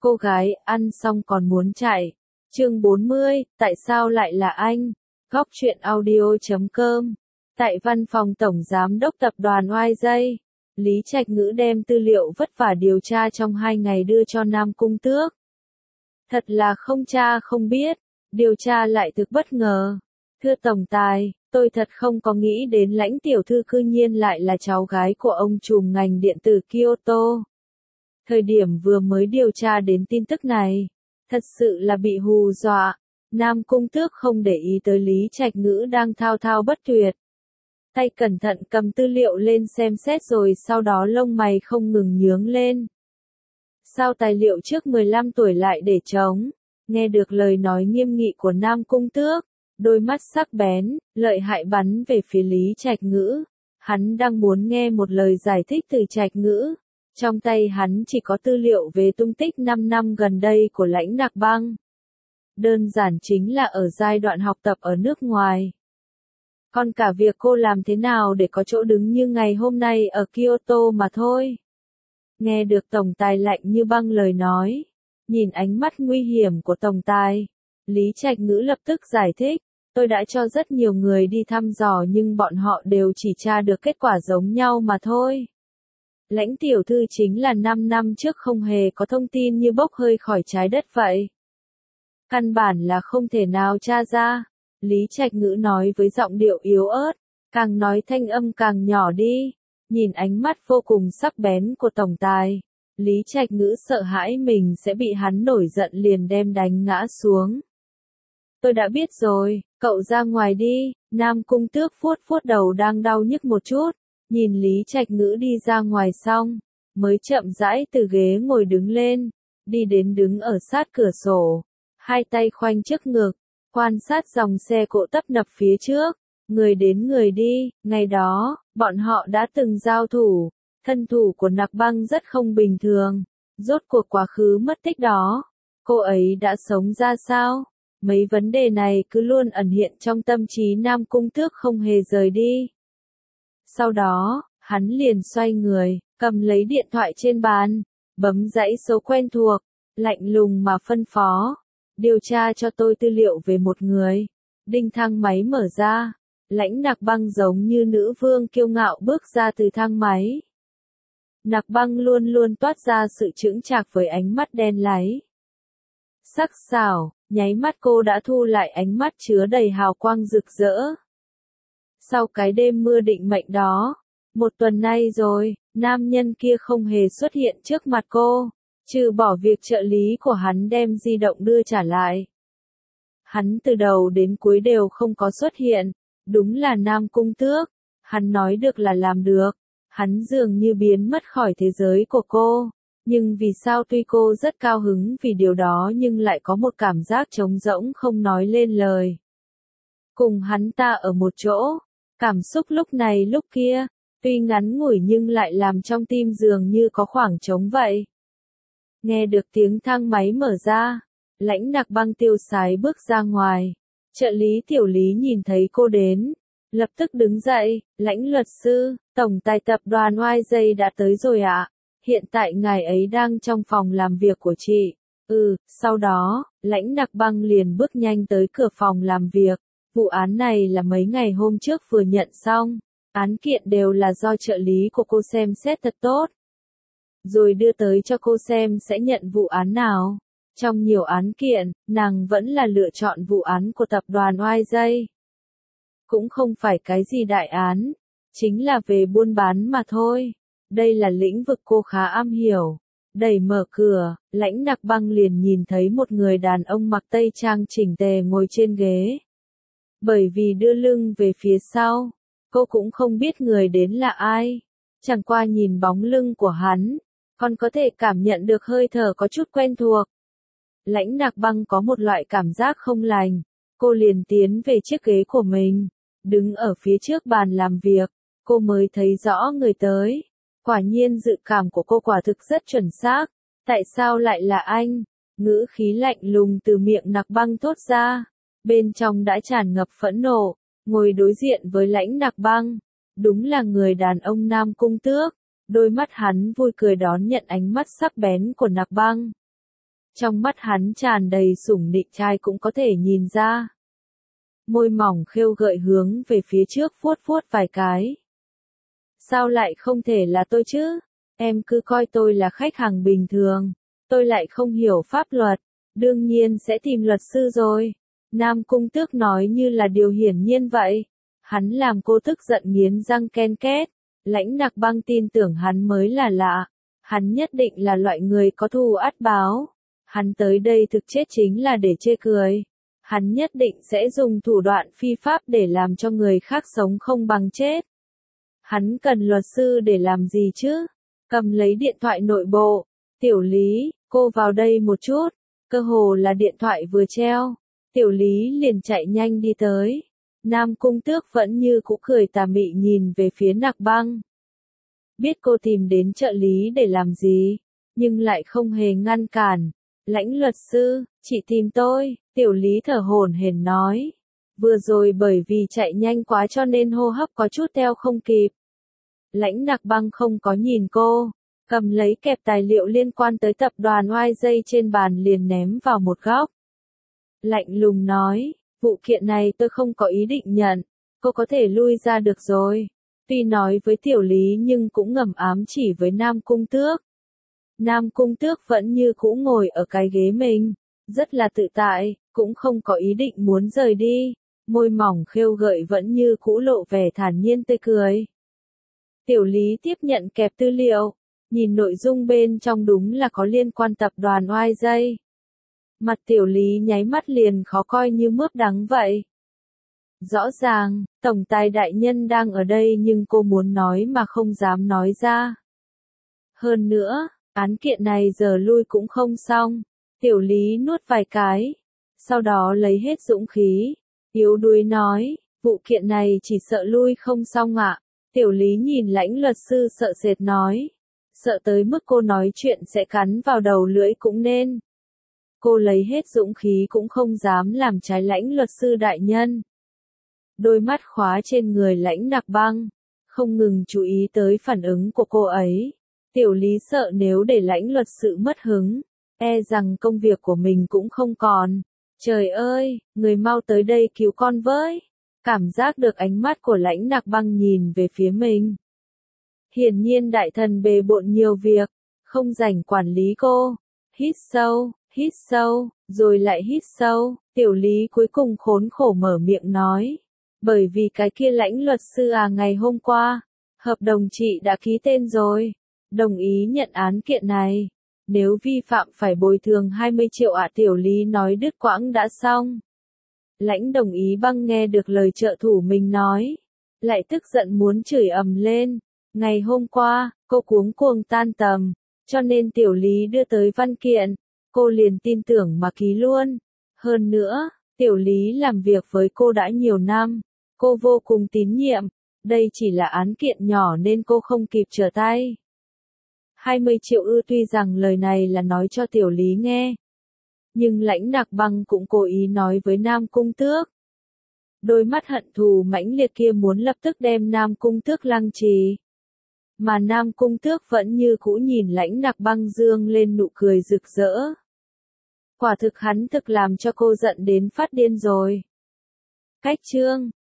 Cô gái ăn xong còn muốn chạy. Chương 40, tại sao lại là anh? Góc truyện audio.com. Tại văn phòng tổng giám đốc tập đoàn YJ, Lý Trạch Ngữ đem tư liệu vất vả điều tra trong 2 ngày đưa cho Nam Cung Tước. Thật là không cha không biết, điều tra lại thực bất ngờ. Thưa tổng tài, tôi thật không có nghĩ đến Lãnh tiểu thư cư nhiên lại là cháu gái của ông trùm ngành điện tử Kyoto. Thời điểm vừa mới điều tra đến tin tức này, thật sự là bị hù dọa. Nam Cung Tước không để ý tới Lý Trạch Ngữ đang thao thao bất tuyệt. Tay cẩn thận cầm tư liệu lên xem xét rồi sau đó lông mày không ngừng nhướng lên. Sao tài liệu trước 15 tuổi lại để trống? Nghe được lời nói nghiêm nghị của Nam Cung Tước, đôi mắt sắc bén, lợi hại bắn về phía Lý Trạch Ngữ. Hắn đang muốn nghe một lời giải thích từ Trạch Ngữ. Trong tay hắn chỉ có tư liệu về tung tích 5 năm gần đây của Lãnh Nạc Băng. Đơn giản chính là ở giai đoạn học tập ở nước ngoài. Còn cả việc cô làm thế nào để có chỗ đứng như ngày hôm nay ở Kyoto mà thôi. Nghe được tổng tài lạnh như băng lời nói, nhìn ánh mắt nguy hiểm của tổng tài, Lý Trạch Ngữ lập tức giải thích, tôi đã cho rất nhiều người đi thăm dò nhưng bọn họ đều chỉ tra được kết quả giống nhau mà thôi. Lãnh tiểu thư chính là 5 năm trước không hề có thông tin như bốc hơi khỏi trái đất vậy. Căn bản là không thể nào tra ra. Lý Trạch Ngữ nói với giọng điệu yếu ớt, càng nói thanh âm càng nhỏ đi. Nhìn ánh mắt vô cùng sắc bén của tổng tài, Lý Trạch Ngữ sợ hãi mình sẽ bị hắn nổi giận liền đem đánh ngã xuống. Tôi đã biết rồi, cậu ra ngoài đi. Nam Cung Tước vuốt vuốt đầu đang đau nhức một chút, nhìn Lý Trạch Ngữ đi ra ngoài xong, mới chậm rãi từ ghế ngồi đứng lên, đi đến đứng ở sát cửa sổ, hai tay khoanh trước ngực, quan sát dòng xe cộ tấp nập phía trước, người đến người đi. Ngày đó, bọn họ đã từng giao thủ, thân thủ của Nạc Băng rất không bình thường. Rốt cuộc quá khứ mất tích đó, cô ấy đã sống ra sao? Mấy vấn đề này cứ luôn ẩn hiện trong tâm trí Nam Cung Tước không hề rời đi. Sau đó, hắn liền xoay người, cầm lấy điện thoại trên bàn, bấm dãy số quen thuộc, lạnh lùng mà phân phó. Điều tra cho tôi tư liệu về một người. Đinh thang máy mở ra, Lãnh Nạc Băng giống như nữ vương kiêu ngạo bước ra từ thang máy. Nạc Băng luôn luôn toát ra sự chững chạc với ánh mắt đen láy. Sắc sảo, nháy mắt cô đã thu lại ánh mắt chứa đầy hào quang rực rỡ. Sau cái đêm mưa định mệnh đó, 1 tuần nay rồi, nam nhân kia không hề xuất hiện trước mặt cô, trừ bỏ việc trợ lý của hắn đem di động đưa trả lại. Hắn từ đầu đến cuối đều không có xuất hiện, đúng là Nam Cung Tước, hắn nói được là làm được, hắn dường như biến mất khỏi thế giới của cô, nhưng vì sao tuy cô rất cao hứng vì điều đó nhưng lại có một cảm giác trống rỗng không nói lên lời. Cùng hắn ta ở một chỗ, cảm xúc lúc này lúc kia, tuy ngắn ngủi nhưng lại làm trong tim dường như có khoảng trống vậy. Nghe được tiếng thang máy mở ra, Lãnh Nạc Băng tiêu sái bước ra ngoài. Trợ lý tiểu Lý nhìn thấy cô đến, lập tức đứng dậy, Lãnh luật sư, tổng tài tập đoàn YJ đã tới rồi ạ. Hiện tại ngài ấy đang trong phòng làm việc của chị. Sau đó, Lãnh Nạc Băng liền bước nhanh tới cửa phòng làm việc. Vụ án này là mấy ngày hôm trước vừa nhận xong. Án kiện đều là do trợ lý của cô xem xét thật tốt, rồi đưa tới cho cô xem sẽ nhận vụ án nào. Trong nhiều án kiện, nàng vẫn là lựa chọn vụ án của tập đoàn YJ. Cũng không phải cái gì đại án, chính là về buôn bán mà thôi. Đây là lĩnh vực cô khá am hiểu. Đẩy mở cửa, Lãnh Nạc Băng liền nhìn thấy một người đàn ông mặc tây trang chỉnh tề ngồi trên ghế. Bởi vì đưa lưng về phía sau, cô cũng không biết người đến là ai. Chẳng qua nhìn bóng lưng của hắn, còn có thể cảm nhận được hơi thở có chút quen thuộc. Lãnh Nạc Băng có một loại cảm giác không lành, cô liền tiến về chiếc ghế của mình, đứng ở phía trước bàn làm việc, cô mới thấy rõ người tới. Quả nhiên dự cảm của cô quả thực rất chuẩn xác. Tại sao lại là anh? Ngữ khí lạnh lùng từ miệng Nạc Băng thốt ra, bên trong đã tràn ngập phẫn nộ. Ngồi đối diện với Lãnh Nạc Băng, đúng là người đàn ông Nam Cung Tước. Đôi mắt hắn vui cười đón nhận ánh mắt sắc bén của Nạc Băng. Trong mắt hắn tràn đầy sủng nịnh, trai cũng có thể nhìn ra. Môi mỏng khêu gợi hướng về phía trước vuốt vuốt vài cái. Sao lại không thể là tôi chứ? Em cứ coi tôi là khách hàng bình thường. Tôi lại không hiểu pháp luật. Đương nhiên sẽ tìm luật sư rồi. Nam Cung Tước nói như là điều hiển nhiên vậy. Hắn làm cô tức giận nghiến răng ken két. Lãnh Nặc Băng tin tưởng hắn mới là lạ. Hắn nhất định là loại người có thù ắt báo. Hắn tới đây thực chất chính là để chê cười. Hắn nhất định sẽ dùng thủ đoạn phi pháp để làm cho người khác sống không bằng chết. Hắn cần luật sư để làm gì chứ? Cầm lấy điện thoại nội bộ. Tiểu Lý, cô vào đây một chút. Cơ hồ là điện thoại vừa treo. Tiểu Lý liền chạy nhanh đi tới. Nam Cung Tước vẫn như cũ cười tà mị nhìn về phía Nặc Băng. Biết cô tìm đến trợ lý để làm gì, nhưng lại không hề ngăn cản. Lãnh luật sư, chị tìm tôi, Tiểu Lý thở hổn hển nói. Vừa rồi bởi vì chạy nhanh quá cho nên hô hấp có chút theo không kịp. Lãnh Nặc Băng không có nhìn cô, cầm lấy kẹp tài liệu liên quan tới tập đoàn YJ trên bàn liền ném vào một góc. Lạnh lùng nói, vụ kiện này tôi không có ý định nhận, cô có thể lui ra được rồi. Tuy nói với Tiểu Lý nhưng cũng ngầm ám chỉ với Nam Cung Tước. Nam Cung Tước vẫn như cũ ngồi ở cái ghế mình, rất là tự tại, cũng không có ý định muốn rời đi, môi mỏng khêu gợi vẫn như cũ lộ vẻ thản nhiên tươi cười. Tiểu Lý tiếp nhận kẹp tư liệu, nhìn nội dung bên trong đúng là có liên quan tập đoàn YJ. Mặt Tiểu Lý nháy mắt liền khó coi như mướp đắng vậy. Rõ ràng, tổng tài đại nhân đang ở đây nhưng cô muốn nói mà không dám nói ra. Hơn nữa, án kiện này giờ lui cũng không xong. Tiểu Lý nuốt vài cái, sau đó lấy hết dũng khí, yếu đuối nói, vụ kiện này chỉ sợ lui không xong ạ. Tiểu Lý nhìn Lãnh luật sư sợ sệt nói, sợ tới mức cô nói chuyện sẽ cắn vào đầu lưỡi cũng nên. Cô lấy hết dũng khí cũng không dám làm trái Lãnh luật sư đại nhân. Đôi mắt khóa trên người Lãnh Nặc Băng, không ngừng chú ý tới phản ứng của cô ấy. Tiểu Lý sợ nếu để Lãnh luật sự mất hứng, e rằng công việc của mình cũng không còn. Trời ơi, người mau tới đây cứu con với. Cảm giác được ánh mắt của Lãnh Nặc Băng nhìn về phía mình. Hiển nhiên đại thần bề bộn nhiều việc, không rảnh quản lý cô. Hít sâu, rồi lại hít sâu. Tiểu Lý cuối cùng khốn khổ mở miệng nói. Bởi vì cái kia Lãnh luật sư ngày hôm qua, hợp đồng chị đã ký tên rồi. Đồng ý nhận án kiện này. Nếu vi phạm phải bồi thường 20 triệu ạ. Tiểu Lý nói đứt quãng đã xong. Lãnh Đồng Ý Băng nghe được lời trợ thủ mình nói, lại tức giận muốn chửi ầm lên. Ngày hôm qua, cô cuống cuồng tan tầm, cho nên Tiểu Lý đưa tới văn kiện, cô liền tin tưởng mà ký luôn. Hơn nữa, Tiểu Lý làm việc với cô đã nhiều năm, cô vô cùng tín nhiệm, đây chỉ là án kiện nhỏ nên cô không kịp trở tay. 20 triệu ư? Tuy rằng lời này là nói cho Tiểu Lý nghe, nhưng Lãnh Nặc Băng cũng cố ý nói với Nam Cung Tước. Đôi mắt hận thù mãnh liệt kia muốn lập tức đem Nam Cung Tước lăng trì. Mà Nam Cung Tước vẫn như cũ nhìn Lãnh Nặc Băng dương lên nụ cười rực rỡ. Quả thực hắn thực làm cho cô giận đến phát điên rồi. Cách chương